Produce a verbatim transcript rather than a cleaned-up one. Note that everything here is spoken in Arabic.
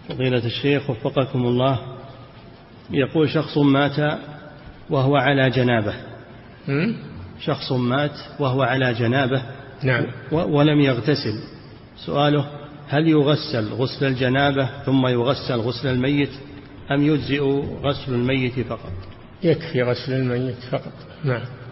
فضيلة الشيخ وفقكم الله، يقول شخص مات وهو على جنابه شخص مات وهو على جنابه نعم. ولم يغتسل، سؤاله هل يغسل غسل الجنابة ثم يغسل غسل الميت أم يجزئ غسل الميت فقط؟ يكفي غسل الميت فقط. نعم.